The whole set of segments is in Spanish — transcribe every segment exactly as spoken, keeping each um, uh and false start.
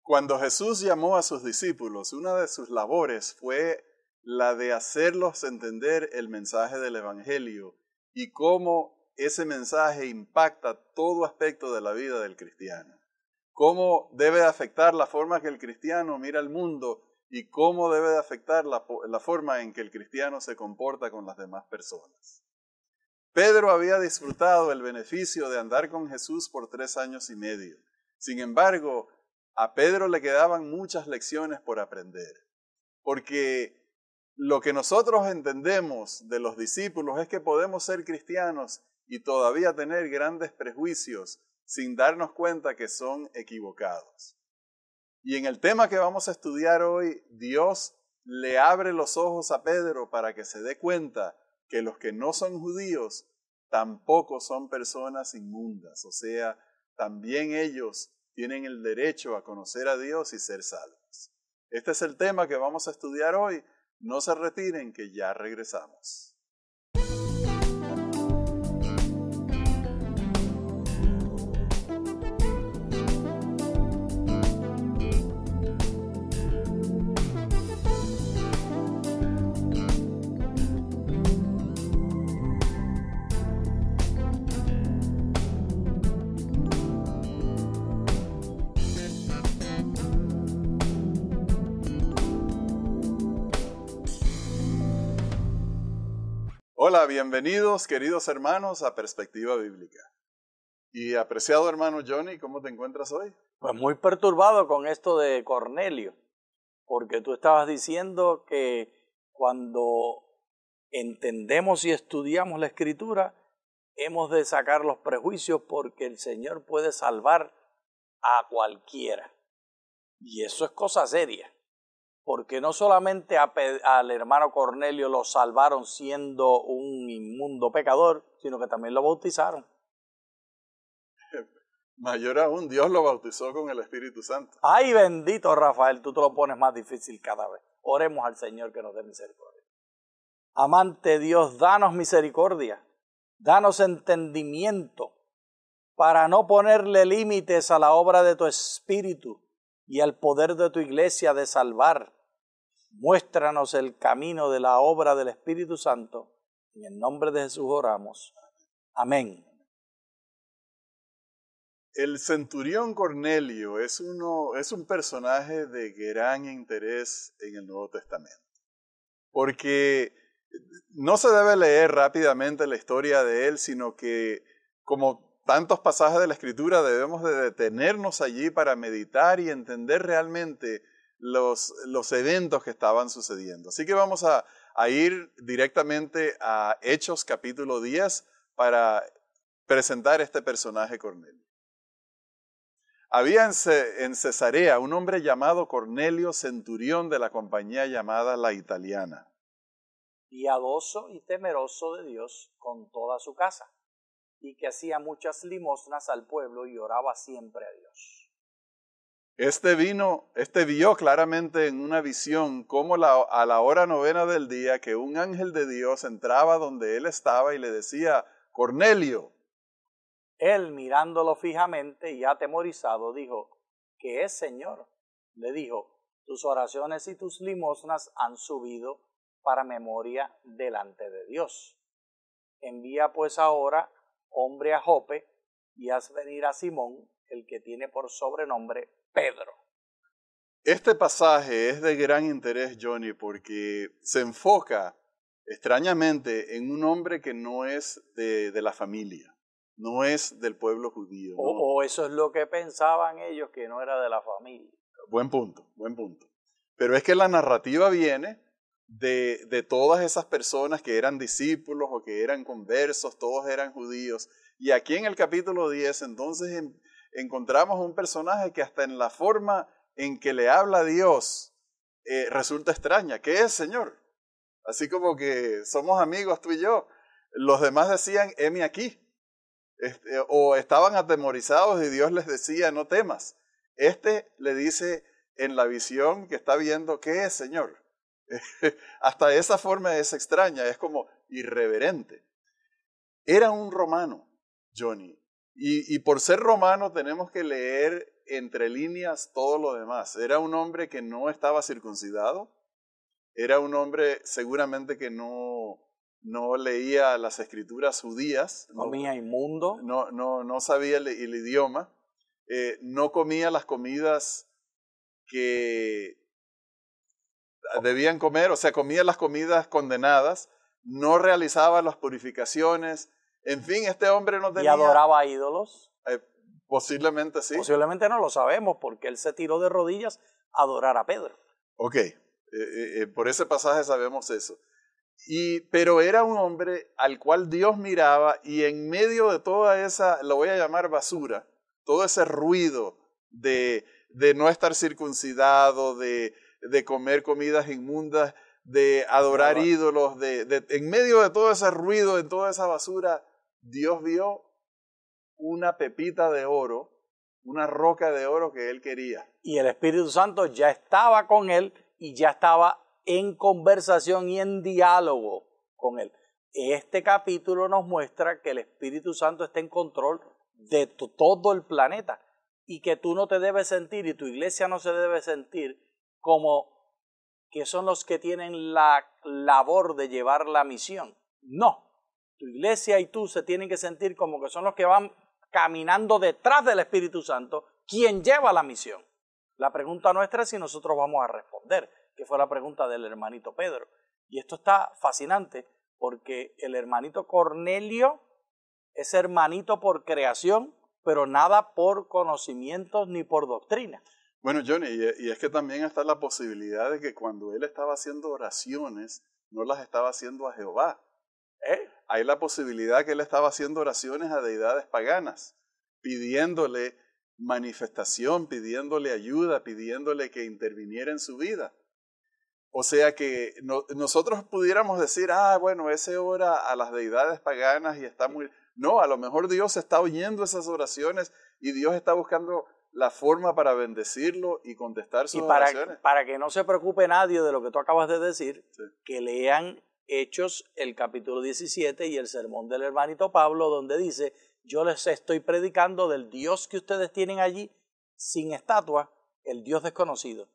Cuando Jesús llamó a sus discípulos, una de sus labores fue la de hacerlos entender el mensaje del Evangelio y cómo ese mensaje impacta todo aspecto de la vida del cristiano. Cómo debe afectar la forma que el cristiano mira el mundo y cómo debe de afectar la, la forma en que el cristiano se comporta con las demás personas. Pedro había disfrutado el beneficio de andar con Jesús por tres años y medio. Sin embargo, a Pedro le quedaban muchas lecciones por aprender, porque lo que nosotros entendemos de los discípulos es que podemos ser cristianos y todavía tener grandes prejuicios sin darnos cuenta que son equivocados. Y en el tema que vamos a estudiar hoy, Dios le abre los ojos a Pedro para que se dé cuenta que los que no son judíos tampoco son personas inmundas, o sea, también ellos tienen el derecho a conocer a Dios y ser salvos. Este es el tema que vamos a estudiar hoy. No se retiren, que ya regresamos. Hola, bienvenidos queridos hermanos a Perspectiva Bíblica. Y apreciado hermano Johnny, ¿cómo te encuentras hoy? Pues muy perturbado con esto de Cornelio, porque tú estabas diciendo que cuando entendemos y estudiamos la Escritura, hemos de sacar los prejuicios porque el Señor puede salvar a cualquiera. Y eso es cosa seria. Porque no solamente a, al hermano Cornelio lo salvaron siendo un inmundo pecador, sino que también lo bautizaron. Mayor aún, Dios lo bautizó con el Espíritu Santo. Ay, bendito Rafael, tú te lo pones más difícil cada vez. Oremos al Señor que nos dé misericordia. Amante Dios, danos misericordia, danos entendimiento para no ponerle límites a la obra de tu Espíritu y al poder de tu iglesia de salvar. Muéstranos el camino de la obra del Espíritu Santo. En el nombre de Jesús oramos. Amén. El centurión Cornelio es, uno, es un personaje de gran interés en el Nuevo Testamento. Porque no se debe leer rápidamente la historia de él, sino que, como tantos pasajes de la Escritura, debemos de detenernos allí para meditar y entender realmente Los, los eventos que estaban sucediendo. Así que vamos a, a ir directamente a Hechos capítulo diez para presentar este personaje Cornelio. Había en, Ce, en Cesarea un hombre llamado Cornelio, centurión de la compañía llamada La Italiana. Piadoso y temeroso de Dios con toda su casa, y que hacía muchas limosnas al pueblo y oraba siempre a Dios. Este vino, este vio claramente en una visión cómo la, a la hora novena del día que un ángel de Dios entraba donde él estaba y le decía, Cornelio. Él, mirándolo fijamente y atemorizado, dijo, ¿qué es, Señor? Le dijo, tus oraciones y tus limosnas han subido para memoria delante de Dios. Envía pues ahora hombre a Jope y haz venir a Simón, el que tiene por sobrenombre Pedro. Este pasaje es de gran interés, Johnny, porque se enfoca extrañamente en un hombre que no es de, de la familia, no es del pueblo judío. ¿no? O, o eso es lo que pensaban ellos, que no era de la familia. Buen punto, buen punto. Pero es que la narrativa viene de, de todas esas personas que eran discípulos o que eran conversos, todos eran judíos. Y aquí en el capítulo diez, entonces, en, encontramos un personaje que hasta en la forma en que le habla a Dios eh, resulta extraña. ¿Qué es, Señor? Así como que somos amigos tú y yo. Los demás decían, heme aquí. Este, o estaban atemorizados y Dios les decía, no temas. Este le dice en la visión que está viendo, ¿qué es, Señor? Hasta esa forma es extraña, es como irreverente. Era un romano, Johnny. Y, y por ser romano tenemos que leer entre líneas todo lo demás. Era un hombre que no estaba circuncidado, era un hombre seguramente que no, no leía las escrituras judías, no, Comía inmundo. no, no, no sabía el, el idioma, eh, no comía las comidas que debían comer, o sea, comía las comidas condenadas, no realizaba las purificaciones, en fin, este hombre no tenía... ¿Y adoraba ídolos? Eh, posiblemente sí. Posiblemente no lo sabemos porque él se tiró de rodillas a adorar a Pedro. Ok, eh, eh, por ese pasaje sabemos eso. Y, pero era un hombre al cual Dios miraba y en medio de toda esa, lo voy a llamar basura, todo ese ruido de, de no estar circuncidado, de, de comer comidas inmundas, de adorar Claro. ídolos, de, de, en medio de todo ese ruido, de toda esa basura, Dios vio una pepita de oro, una roca de oro que él quería. Y el Espíritu Santo ya estaba con él y ya estaba en conversación y en diálogo con él. Este capítulo nos muestra que el Espíritu Santo está en control de tu, todo el planeta y que tú no te debes sentir y tu iglesia no se debe sentir como que son los que tienen la labor de llevar la misión. No, tu iglesia y tú se tienen que sentir como que son los que van caminando detrás del Espíritu Santo, quien lleva la misión. La pregunta nuestra es si nosotros vamos a responder, que fue la pregunta del hermanito Pedro. Y esto está fascinante porque el hermanito Cornelio es hermanito por creación, pero nada por conocimientos ni por doctrina. Bueno, Johnny, y, y es que también está la posibilidad de que cuando él estaba haciendo oraciones, no las estaba haciendo a Jehová. ¿Eh? Hay la posibilidad que él estaba haciendo oraciones a deidades paganas, pidiéndole manifestación, pidiéndole ayuda, pidiéndole que interviniera en su vida. O sea que no, nosotros pudiéramos decir, ah, bueno, ese ora a las deidades paganas y está muy... No, a lo mejor Dios está oyendo esas oraciones y Dios está buscando la forma para bendecirlo y contestar sus y para, oraciones. para que no se preocupe nadie de lo que tú acabas de decir, Sí. que lean Hechos, el capítulo diecisiete y el sermón del hermanito Pablo, donde dice, yo les estoy predicando del Dios que ustedes tienen allí, sin estatua, el Dios desconocido.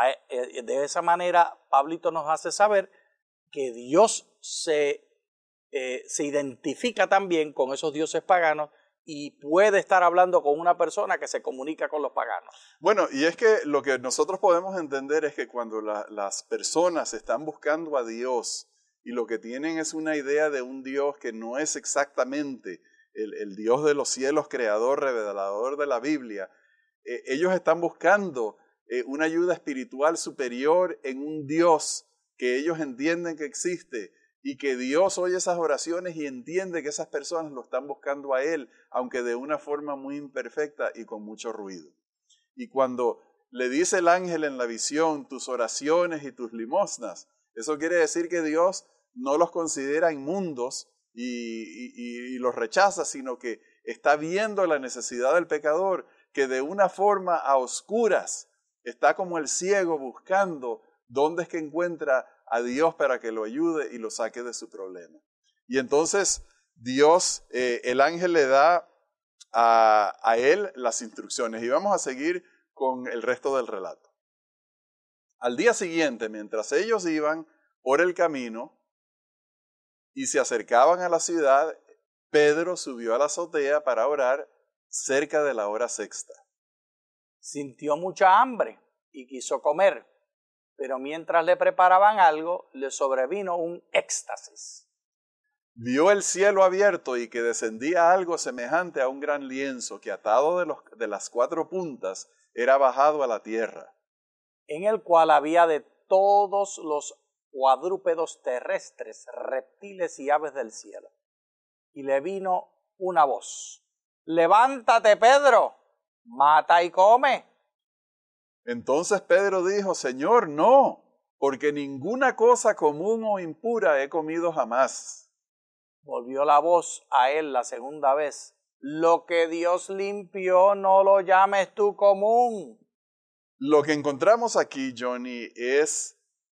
De esa manera, Pablito nos hace saber que Dios se, eh, se identifica también con esos dioses paganos y puede estar hablando con una persona que se comunica con los paganos. Bueno, y es que lo que nosotros podemos entender es que cuando la, las personas están buscando a Dios y lo que tienen es una idea de un Dios que no es exactamente el, el Dios de los cielos, creador, revelador de la Biblia, eh, ellos están buscando eh, una ayuda espiritual superior en un Dios que ellos entienden que existe y que Dios oye esas oraciones y entiende que esas personas lo están buscando a Él, aunque de una forma muy imperfecta y con mucho ruido. Y cuando le dice el ángel en la visión, tus oraciones y tus limosnas, eso quiere decir que Dios no los considera inmundos y, y, y los rechaza, sino que está viendo la necesidad del pecador, que de una forma a oscuras está como el ciego buscando dónde es que encuentra a Dios para que lo ayude y lo saque de su problema. Y entonces Dios, eh, el ángel le da a, a él las instrucciones y vamos a seguir con el resto del relato. Al día siguiente, mientras ellos iban por el camino y se acercaban a la ciudad, Pedro subió a la azotea para orar cerca de la hora sexta. Sintió mucha hambre y quiso comer, pero mientras le preparaban algo, le sobrevino un éxtasis. Vio el cielo abierto y que descendía algo semejante a un gran lienzo que atado de, los, de las cuatro puntas era bajado a la tierra, en el cual había de todos los cuadrúpedos terrestres, reptiles y aves del cielo. Y le vino una voz: levántate, Pedro, mata y come. Entonces Pedro dijo: Señor, no, porque ninguna cosa común o impura he comido jamás. Volvió la voz a él la segunda vez: lo que Dios limpió no lo llames tú común. Lo que encontramos aquí, Johnny, es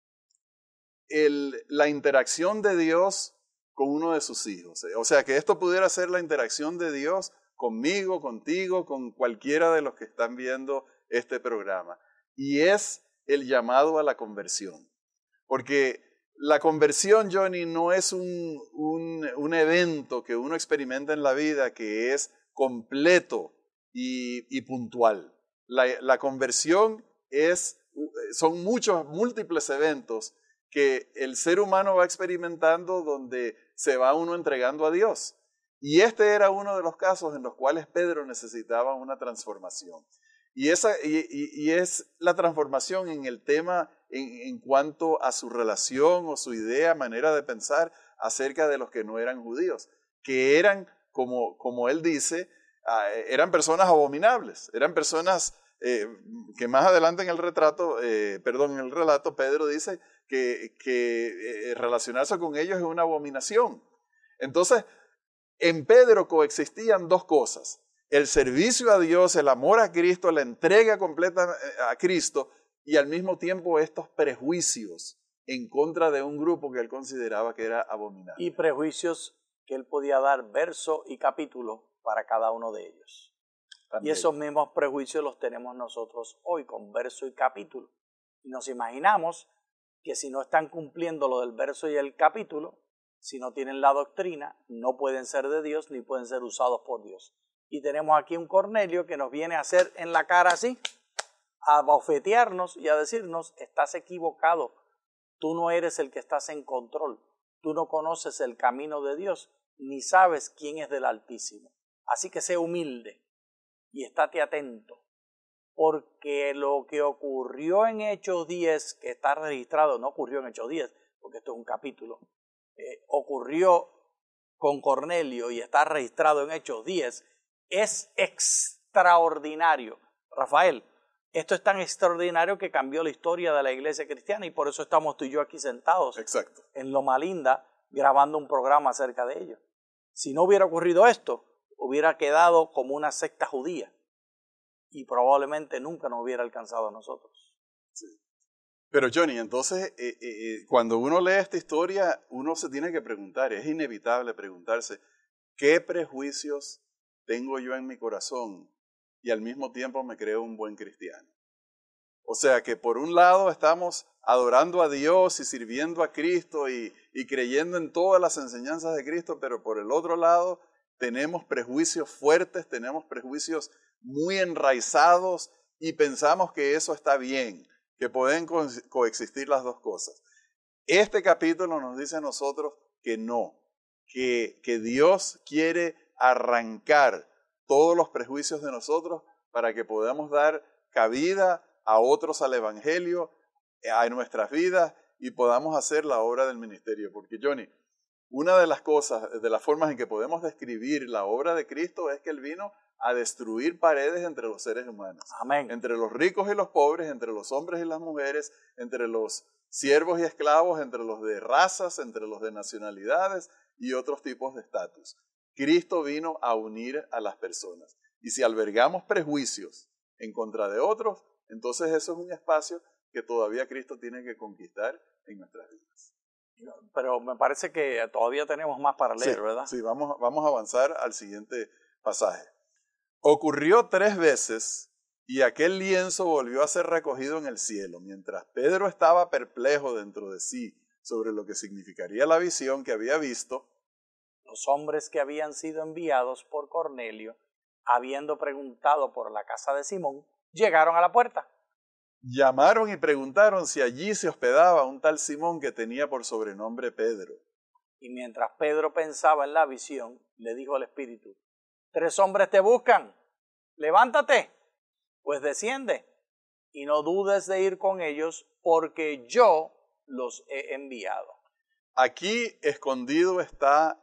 el, la interacción de Dios con uno de sus hijos. O sea, que esto pudiera ser la interacción de Dios conmigo, contigo, con cualquiera de los que están viendo este programa. Y es el llamado a la conversión. Porque la conversión, Johnny, no es un, un, un evento que uno experimenta en la vida que es completo y, y puntual. La, la conversión es, son muchos, múltiples eventos que el ser humano va experimentando donde se va uno entregando a Dios. Y este era uno de los casos en los cuales Pedro necesitaba una transformación. Y, esa, y, y, y es la transformación en el tema en, en cuanto a su relación o su idea, manera de pensar acerca de los que no eran judíos, que eran, como, como él dice, uh, eran personas abominables, eran personas eh, que más adelante en el retrato, eh, perdón, en el relato, Pedro dice que, que eh, relacionarse con ellos es una abominación. Entonces, en Pedro coexistían dos cosas: el servicio a Dios, el amor a Cristo, la entrega completa a Cristo, y al mismo tiempo estos prejuicios en contra de un grupo que él consideraba que era abominable. Y prejuicios que él podía dar verso y capítulo para cada uno de ellos. También. Y esos mismos prejuicios los tenemos nosotros hoy con verso y capítulo. Y nos imaginamos que si no están cumpliendo lo del verso y el capítulo, si no tienen la doctrina, no pueden ser de Dios ni pueden ser usados por Dios. Y tenemos aquí un Cornelio que nos viene a hacer en la cara así, a bofetearnos y a decirnos: estás equivocado, tú no eres el que estás en control, tú no conoces el camino de Dios, ni sabes quién es del Altísimo. Así que sé humilde y estate atento, porque lo que ocurrió en Hechos diez, que está registrado, no ocurrió en Hechos diez, porque esto es un capítulo, eh, ocurrió con Cornelio y está registrado en Hechos diez, es extraordinario. Rafael, esto es tan extraordinario que cambió la historia de la iglesia cristiana y por eso estamos tú y yo aquí sentados. Exacto. En Loma Linda grabando un programa acerca de ello. Si no hubiera ocurrido esto, hubiera quedado como una secta judía y probablemente nunca nos hubiera alcanzado a nosotros. Sí. Pero Johnny, entonces eh, eh, cuando uno lee esta historia, uno se tiene que preguntar, es inevitable preguntarse, ¿qué prejuicios tengo yo en mi corazón y al mismo tiempo me creo un buen cristiano? O sea que por un lado estamos adorando a Dios y sirviendo a Cristo y, y creyendo en todas las enseñanzas de Cristo, pero por el otro lado tenemos prejuicios fuertes, tenemos prejuicios muy enraizados y pensamos que eso está bien, que pueden co- coexistir las dos cosas. Este capítulo nos dice a nosotros que no, que, que Dios quiere arrancar todos los prejuicios de nosotros para que podamos dar cabida a otros al Evangelio, a nuestras vidas y podamos hacer la obra del ministerio. Porque Johnny, una de las cosas, de las formas en que podemos describir la obra de Cristo es que Él vino a destruir paredes entre los seres humanos. Amén. Entre los ricos y los pobres, entre los hombres y las mujeres, entre los siervos y esclavos, entre los de razas, entre los de nacionalidades y otros tipos de estatus. Cristo vino a unir a las personas. Y si albergamos prejuicios en contra de otros, entonces eso es un espacio que todavía Cristo tiene que conquistar en nuestras vidas. Pero me parece que todavía tenemos más para leer, sí, ¿verdad? Sí, vamos, vamos a avanzar al siguiente pasaje. Ocurrió tres veces y aquel lienzo volvió a ser recogido en el cielo. Mientras Pedro estaba perplejo dentro de sí sobre lo que significaría la visión que había visto, los hombres que habían sido enviados por Cornelio, habiendo preguntado por la casa de Simón, llegaron a la puerta. Llamaron y preguntaron si allí se hospedaba un tal Simón que tenía por sobrenombre Pedro. Y mientras Pedro pensaba en la visión, le dijo al Espíritu: tres hombres te buscan, levántate, pues desciende, y no dudes de ir con ellos, porque yo los he enviado. Aquí escondido está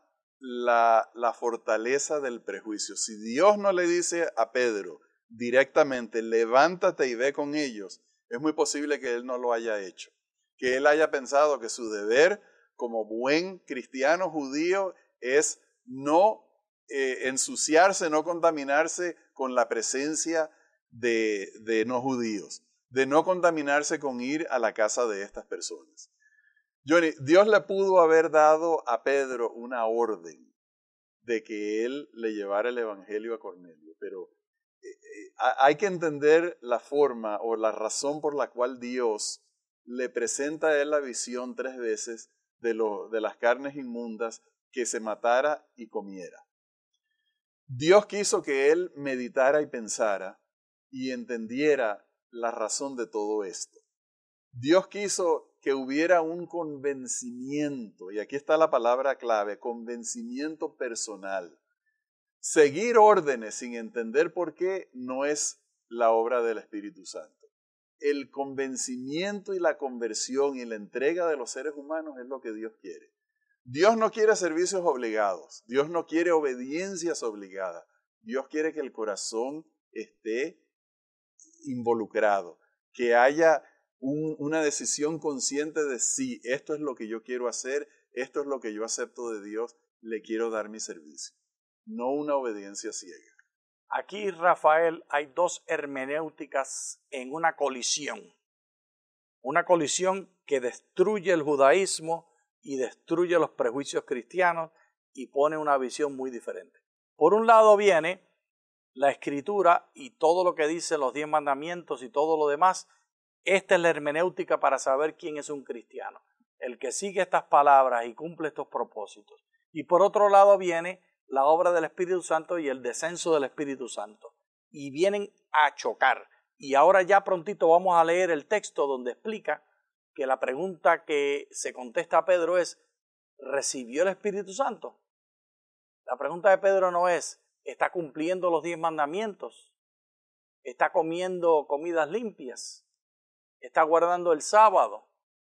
la, la fortaleza del prejuicio. Si Dios no le dice a Pedro directamente, levántate y ve con ellos, es muy posible que él no lo haya hecho. Que él haya pensado que su deber como buen cristiano judío es no eh, ensuciarse, no contaminarse con la presencia de, de no judíos, de no contaminarse con ir a la casa de estas personas. Johnny, Dios le pudo haber dado a Pedro una orden de que él le llevara el evangelio a Cornelio. Pero eh, eh, hay que entender la forma o la razón por la cual Dios le presenta a él la visión tres veces de, lo, de las carnes inmundas que se matara y comiera. Dios quiso que él meditara y pensara y entendiera la razón de todo esto. Dios quiso que hubiera un convencimiento, y aquí está la palabra clave, convencimiento personal. Seguir órdenes sin entender por qué no es la obra del Espíritu Santo. El convencimiento y la conversión y la entrega de los seres humanos es lo que Dios quiere. Dios no quiere servicios obligados, Dios no quiere obediencias obligadas, Dios quiere que el corazón esté involucrado, que haya un, una decisión consciente de sí, esto es lo que yo quiero hacer, esto es lo que yo acepto de Dios, le quiero dar mi servicio, no una obediencia ciega. Aquí, Rafael, hay dos hermenéuticas en una colisión, una colisión que destruye el judaísmo y destruye los prejuicios cristianos y pone una visión muy diferente. Por un lado viene la Escritura y todo lo que dice los diez mandamientos y todo lo demás. Esta es la hermenéutica para saber quién es un cristiano, el que sigue estas palabras y cumple estos propósitos. Y por otro lado viene la obra del Espíritu Santo y el descenso del Espíritu Santo. Y vienen a chocar. Y ahora ya prontito vamos a leer el texto donde explica que la pregunta que se contesta a Pedro es, ¿recibió el Espíritu Santo? La pregunta de Pedro no es, ¿está cumpliendo los diez mandamientos? ¿Está comiendo comidas limpias? ¿Está guardando el sábado?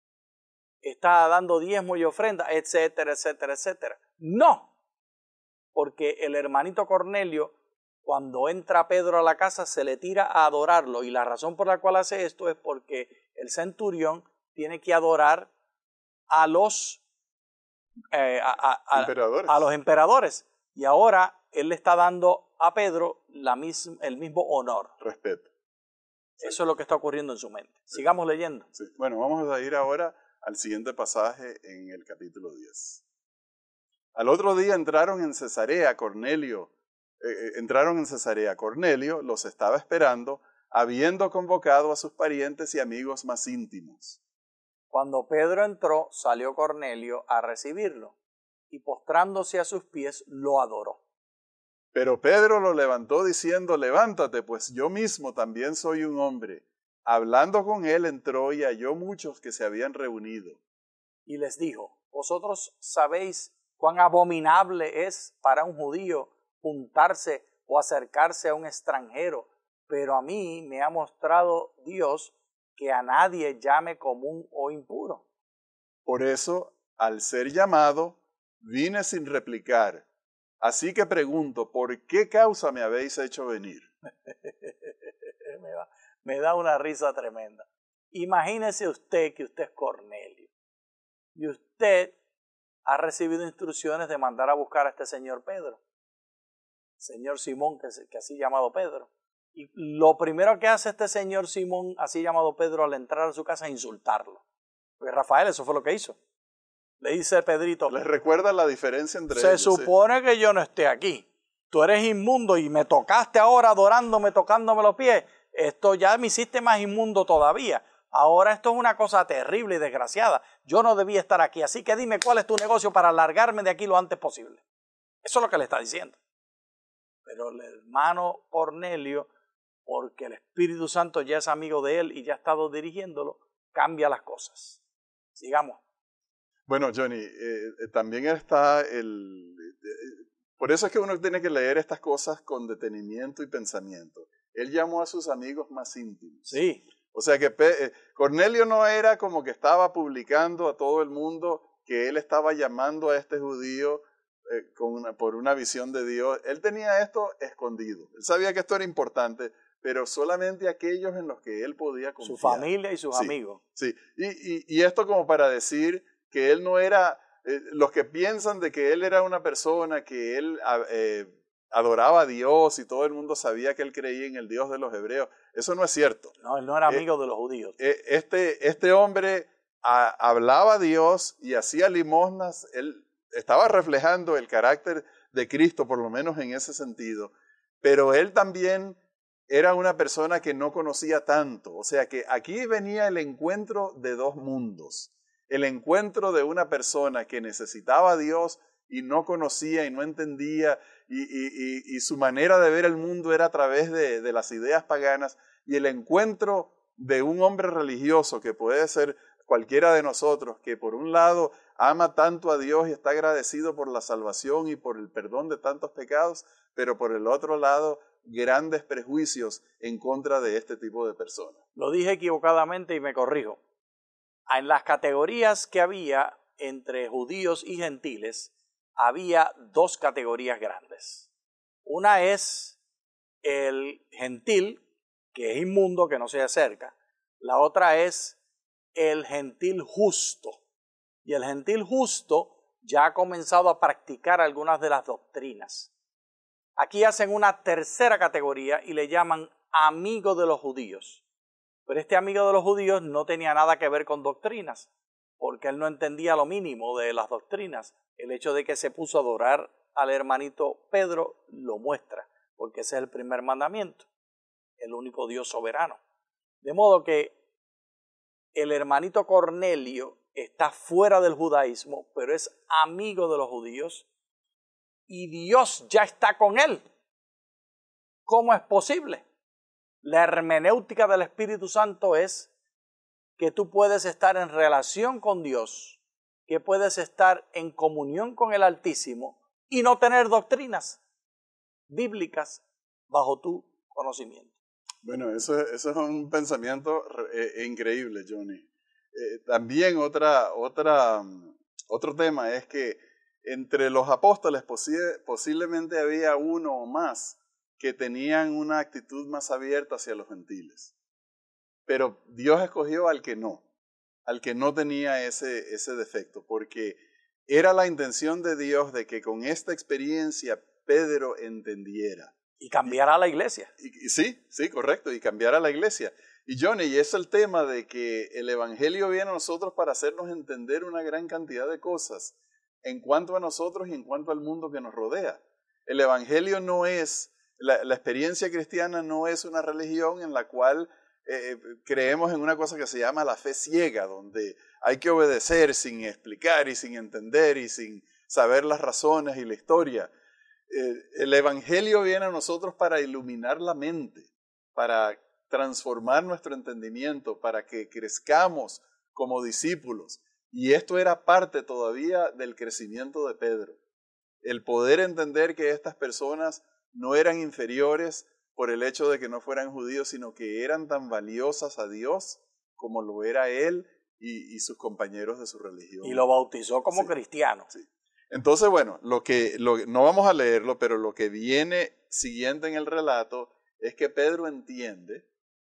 ¿Está dando diezmo y ofrenda? Etcétera, etcétera, etcétera. No, porque el hermanito Cornelio, cuando entra Pedro a la casa, se le tira a adorarlo. Y la razón por la cual hace esto es porque el centurión tiene que adorar a los, eh, a, a, a, emperadores. a los emperadores. Y ahora él le está dando a Pedro la misma, el mismo honor. Respeto. Sí. Eso es lo que está ocurriendo en su mente. Sí. Sigamos leyendo. Sí. Bueno, vamos a ir ahora al siguiente pasaje en el capítulo diez. Al otro día entraron en Cesarea Cornelio, eh, entraron en Cesarea Cornelio, los estaba esperando, habiendo convocado a sus parientes y amigos más íntimos. Cuando Pedro entró, salió Cornelio a recibirlo, y postrándose a sus pies, lo adoró. Pero Pedro lo levantó diciendo, levántate, pues yo mismo también soy un hombre. Hablando con él, entró y halló muchos que se habían reunido. Y les dijo, vosotros sabéis cuán abominable es para un judío juntarse o acercarse a un extranjero, pero a mí me ha mostrado Dios que a nadie llame común o impuro. Por eso, al ser llamado, vine sin replicar. Así que pregunto, ¿por qué causa me habéis hecho venir? me, da, me da una risa tremenda. Imagínese usted que usted es Cornelio y usted ha recibido instrucciones de mandar a buscar a este señor Pedro, señor Simón, que, que así llamado Pedro. Y lo primero que hace este señor Simón, así llamado Pedro, al entrar a su casa es insultarlo. Porque Rafael, eso fue lo que hizo. Le dice Pedrito, ¿les recuerda la diferencia entre se ellos? Se supone sí. que yo no esté aquí. Tú eres inmundo y me tocaste ahora adorándome, tocándome los pies. Esto ya me hiciste más inmundo todavía. Ahora esto es una cosa terrible y desgraciada. Yo no debía estar aquí. Así que dime cuál es tu negocio para largarme de aquí lo antes posible. Eso es lo que le está diciendo. Pero el hermano Cornelio, porque el Espíritu Santo ya es amigo de él y ya ha estado dirigiéndolo, cambia las cosas. Sigamos. Bueno, Johnny, eh, también está el... Eh, por eso es que uno tiene que leer estas cosas con detenimiento y pensamiento. Él llamó a sus amigos más íntimos. Sí. O sea que eh, Cornelio no era como que estaba publicando a todo el mundo que él estaba llamando a este judío eh, con una, por una visión de Dios. Él tenía esto escondido. Él sabía que esto era importante, pero solamente aquellos en los que él podía confiar. Su familia y sus sí, amigos. Sí, y, y, y esto como para decir que él no era, eh, los que piensan de que él era una persona, que él eh, adoraba a Dios y todo el mundo sabía que él creía en el Dios de los hebreos, eso no es cierto. No, él no era amigo eh, de los judíos. Eh, este, este hombre a, hablaba a Dios y hacía limosnas, él estaba reflejando el carácter de Cristo, por lo menos en ese sentido, pero él también era una persona que no conocía tanto. O sea que aquí venía el encuentro de dos mundos. El encuentro de una persona que necesitaba a Dios y no conocía y no entendía y, y, y, y su manera de ver el mundo era a través de, de las ideas paganas, y el encuentro de un hombre religioso que puede ser cualquiera de nosotros, que por un lado ama tanto a Dios y está agradecido por la salvación y por el perdón de tantos pecados, pero por el otro lado grandes prejuicios en contra de este tipo de personas. Lo dije equivocadamente y me corrijo. En las categorías que había entre judíos y gentiles, había dos categorías grandes. Una es el gentil, que es inmundo, que no se acerca. La otra es el gentil justo. Y el gentil justo ya ha comenzado a practicar algunas de las doctrinas. Aquí hacen una tercera categoría y le llaman amigo de los judíos. Pero este amigo de los judíos no tenía nada que ver con doctrinas, porque él no entendía lo mínimo de las doctrinas. El hecho de que se puso a adorar al hermanito Pedro lo muestra, porque ese es el primer mandamiento, el único Dios soberano. De modo que el hermanito Cornelio está fuera del judaísmo, pero es amigo de los judíos y Dios ya está con él. ¿Cómo es posible? La hermenéutica del Espíritu Santo es que tú puedes estar en relación con Dios, que puedes estar en comunión con el Altísimo y no tener doctrinas bíblicas bajo tu conocimiento. Bueno, eso, eso es un pensamiento eh, increíble, Johnny. Eh, también otra, otra, otro tema es que entre los apóstoles posi- posiblemente había uno o más que tenían una actitud más abierta hacia los gentiles. Pero Dios escogió al que no, al que no tenía ese, ese defecto, porque era la intención de Dios de que con esta experiencia Pedro entendiera. Y cambiará la iglesia. Y, y sí, sí, correcto, y cambiará la iglesia. Y Johnny, y es el tema de que el Evangelio viene a nosotros para hacernos entender una gran cantidad de cosas en cuanto a nosotros y en cuanto al mundo que nos rodea. El Evangelio no es, la, la experiencia cristiana no es una religión en la cual eh, creemos en una cosa que se llama la fe ciega, donde hay que obedecer sin explicar y sin entender y sin saber las razones y la historia. El Evangelio viene a nosotros para iluminar la mente, para transformar nuestro entendimiento, para que crezcamos como discípulos. Y esto era parte todavía del crecimiento de Pedro. El poder entender que estas personas no eran inferiores por el hecho de que no fueran judíos, sino que eran tan valiosas a Dios como lo era él y, y sus compañeros de su religión. Y lo bautizó como sí, cristiano. Sí. Entonces, bueno, lo que, lo, no vamos a leerlo, pero lo que viene siguiente en el relato es que Pedro entiende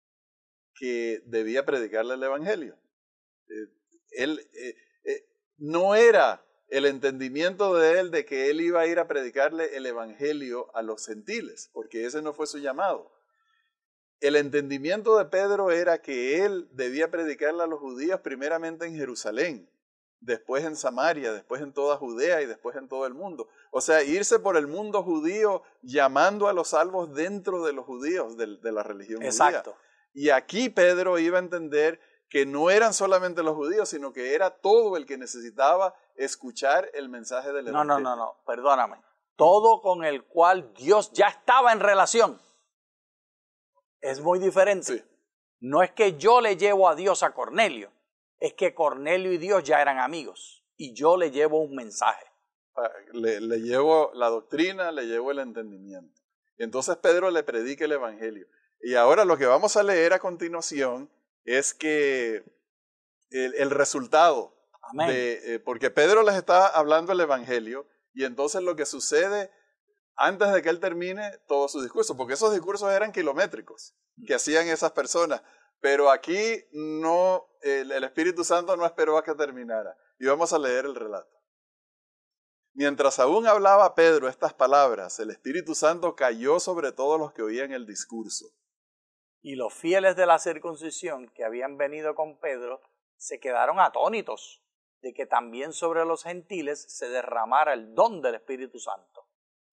que debía predicarle el Evangelio. Eh, él, eh, eh, no era el entendimiento de él de que él iba a ir a predicarle el Evangelio a los gentiles, porque ese no fue su llamado. El entendimiento de Pedro era que él debía predicarle a los judíos primeramente en Jerusalén, después en Samaria, después en toda Judea y después en todo el mundo. O sea, irse por el mundo judío llamando a los salvos dentro de los judíos, de, de la religión Exacto. judía. Y aquí Pedro iba a entender que no eran solamente los judíos, sino que era todo el que necesitaba escuchar el mensaje del No, Evangelio. no, no, no, perdóname. Todo con el cual Dios ya estaba en relación. Es muy diferente. Sí. No es que yo le llevo a Dios a Cornelio, es que Cornelio y Dios ya eran amigos y yo le llevo un mensaje. Le, le llevo la doctrina, le llevo el entendimiento. Y entonces Pedro le predica el Evangelio. Y ahora lo que vamos a leer a continuación es que el, el resultado, Amén. de, eh, porque Pedro les está hablando el Evangelio y entonces lo que sucede antes de que él termine todo su discurso, porque esos discursos eran kilométricos que hacían esas personas, pero aquí no, el, el Espíritu Santo no esperó a que terminara. Y vamos a leer el relato. Mientras aún hablaba Pedro estas palabras, el Espíritu Santo cayó sobre todos los que oían el discurso. Y los fieles de la circuncisión que habían venido con Pedro se quedaron atónitos de que también sobre los gentiles se derramara el don del Espíritu Santo.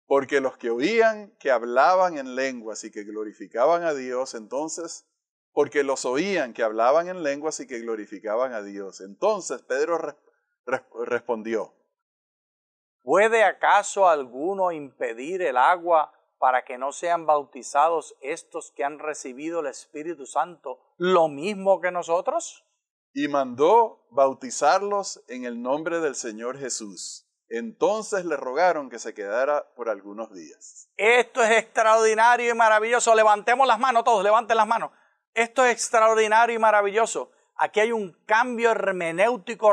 Porque los que oían que hablaban en lenguas y que glorificaban a Dios, entonces, porque los oían que hablaban en lenguas y que glorificaban a Dios. Entonces Pedro re, re, respondió: ¿puede acaso alguno impedir el agua para que no sean bautizados estos que han recibido el Espíritu Santo lo mismo que nosotros? Y mandó bautizarlos en el nombre del Señor Jesús. Entonces le rogaron que se quedara por algunos días. Esto es extraordinario y maravilloso. Levantemos las manos todos, levanten las manos. Esto es extraordinario y maravilloso. Aquí hay un cambio hermenéutico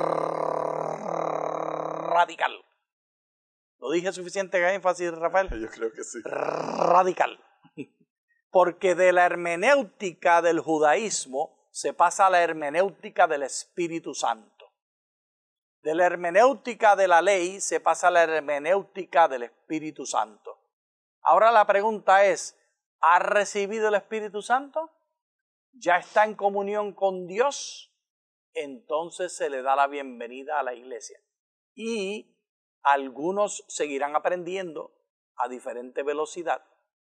radical. ¿Lo dije suficiente énfasis, Rafael? Yo creo que sí. Radical. Porque de la hermenéutica del judaísmo se pasa a la hermenéutica del Espíritu Santo. De la hermenéutica de la ley se pasa a la hermenéutica del Espíritu Santo. Ahora la pregunta es, ¿ha recibido el Espíritu Santo? ¿Ya está en comunión con Dios? Entonces se le da la bienvenida a la iglesia. Y algunos seguirán aprendiendo a diferente velocidad.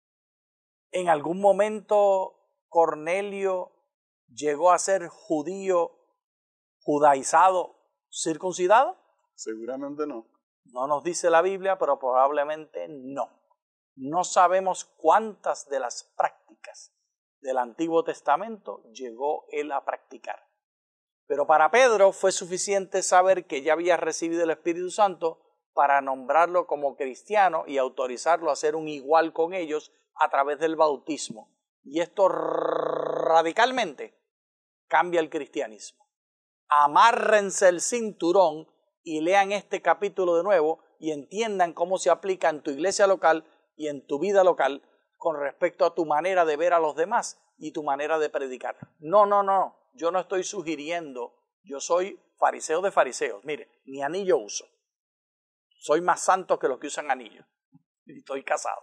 En algún momento Cornelio llegó a ser judío, judaizado, circuncidado. Seguramente no. No nos dice la Biblia, pero probablemente no. No sabemos cuántas de las prácticas del Antiguo Testamento llegó él a practicar. Pero para Pedro fue suficiente saber que ya había recibido el Espíritu Santo para nombrarlo como cristiano y autorizarlo a ser un igual con ellos a través del bautismo. Y esto radicalmente cambia el cristianismo. Amárrense el cinturón y lean este capítulo de nuevo y entiendan cómo se aplica en tu iglesia local y en tu vida local con respecto a tu manera de ver a los demás y tu manera de predicar. No, no, no, yo no estoy sugiriendo, yo soy fariseo de fariseos. Mire, ni anillo uso. Soy más santo que los que usan anillo. Y estoy casado.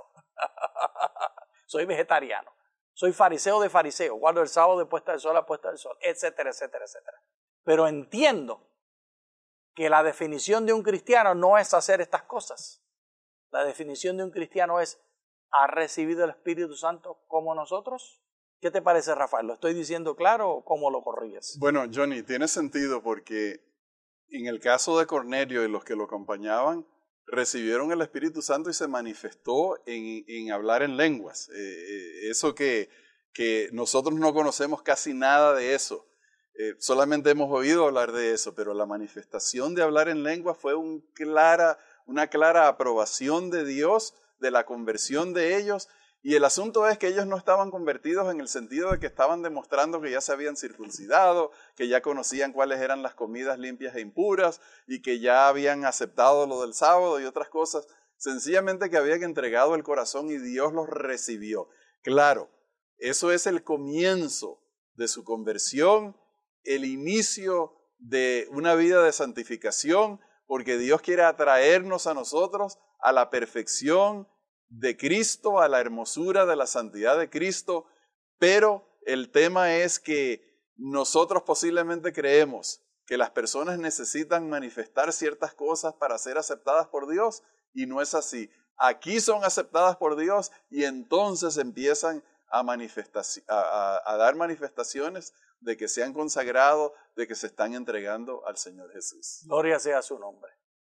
Soy vegetariano. Soy fariseo de fariseos. Guardo el sábado de puesta del sol a puesta del sol, etcétera, etcétera, etcétera. Pero entiendo que la definición de un cristiano no es hacer estas cosas. La definición de un cristiano es, ¿ha recibido el Espíritu Santo como nosotros? ¿Qué te parece, Rafael? ¿Lo estoy diciendo claro o cómo lo corriges? Bueno, Johnny, tiene sentido porque en el caso de Cornelio y los que lo acompañaban, recibieron el Espíritu Santo y se manifestó en, en hablar en lenguas. Eh, eso que, que nosotros no conocemos casi nada de eso. Eh, solamente hemos oído hablar de eso, pero la manifestación de hablar en lenguas fue un clara, una clara aprobación de Dios, de la conversión de ellos. Y el asunto es que ellos no estaban convertidos en el sentido de que estaban demostrando que ya se habían circuncidado, que ya conocían cuáles eran las comidas limpias e impuras y que ya habían aceptado lo del sábado y otras cosas. Sencillamente que habían entregado el corazón y Dios los recibió. Claro, eso es el comienzo de su conversión, el inicio de una vida de santificación, porque Dios quiere atraernos a nosotros a la perfección de Cristo, a la hermosura de la santidad de Cristo, pero el tema es que nosotros posiblemente creemos que las personas necesitan manifestar ciertas cosas para ser aceptadas por Dios y no es así. Aquí son aceptadas por Dios y entonces empiezan a, a, a dar manifestaciones de que se han consagrado, de que se están entregando al Señor Jesús. Gloria sea su nombre.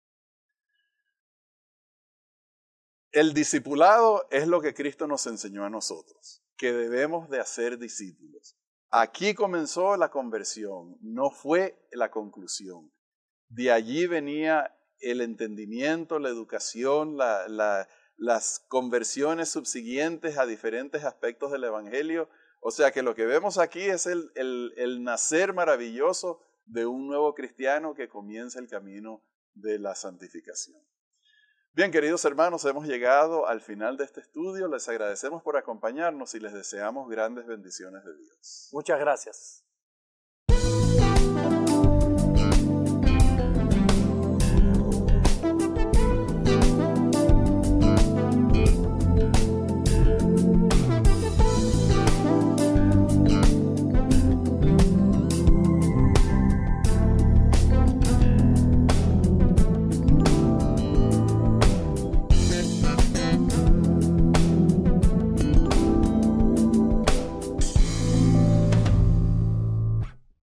El discipulado es lo que Cristo nos enseñó a nosotros, que debemos de hacer discípulos. Aquí comenzó la conversión, no fue la conclusión. De allí venía el entendimiento, la educación, la, la, las conversiones subsiguientes a diferentes aspectos del Evangelio. O sea que lo que vemos aquí es el, el, el nacer maravilloso de un nuevo cristiano que comienza el camino de la santificación. Bien, queridos hermanos, hemos llegado al final de este estudio. Les agradecemos por acompañarnos y les deseamos grandes bendiciones de Dios. Muchas gracias.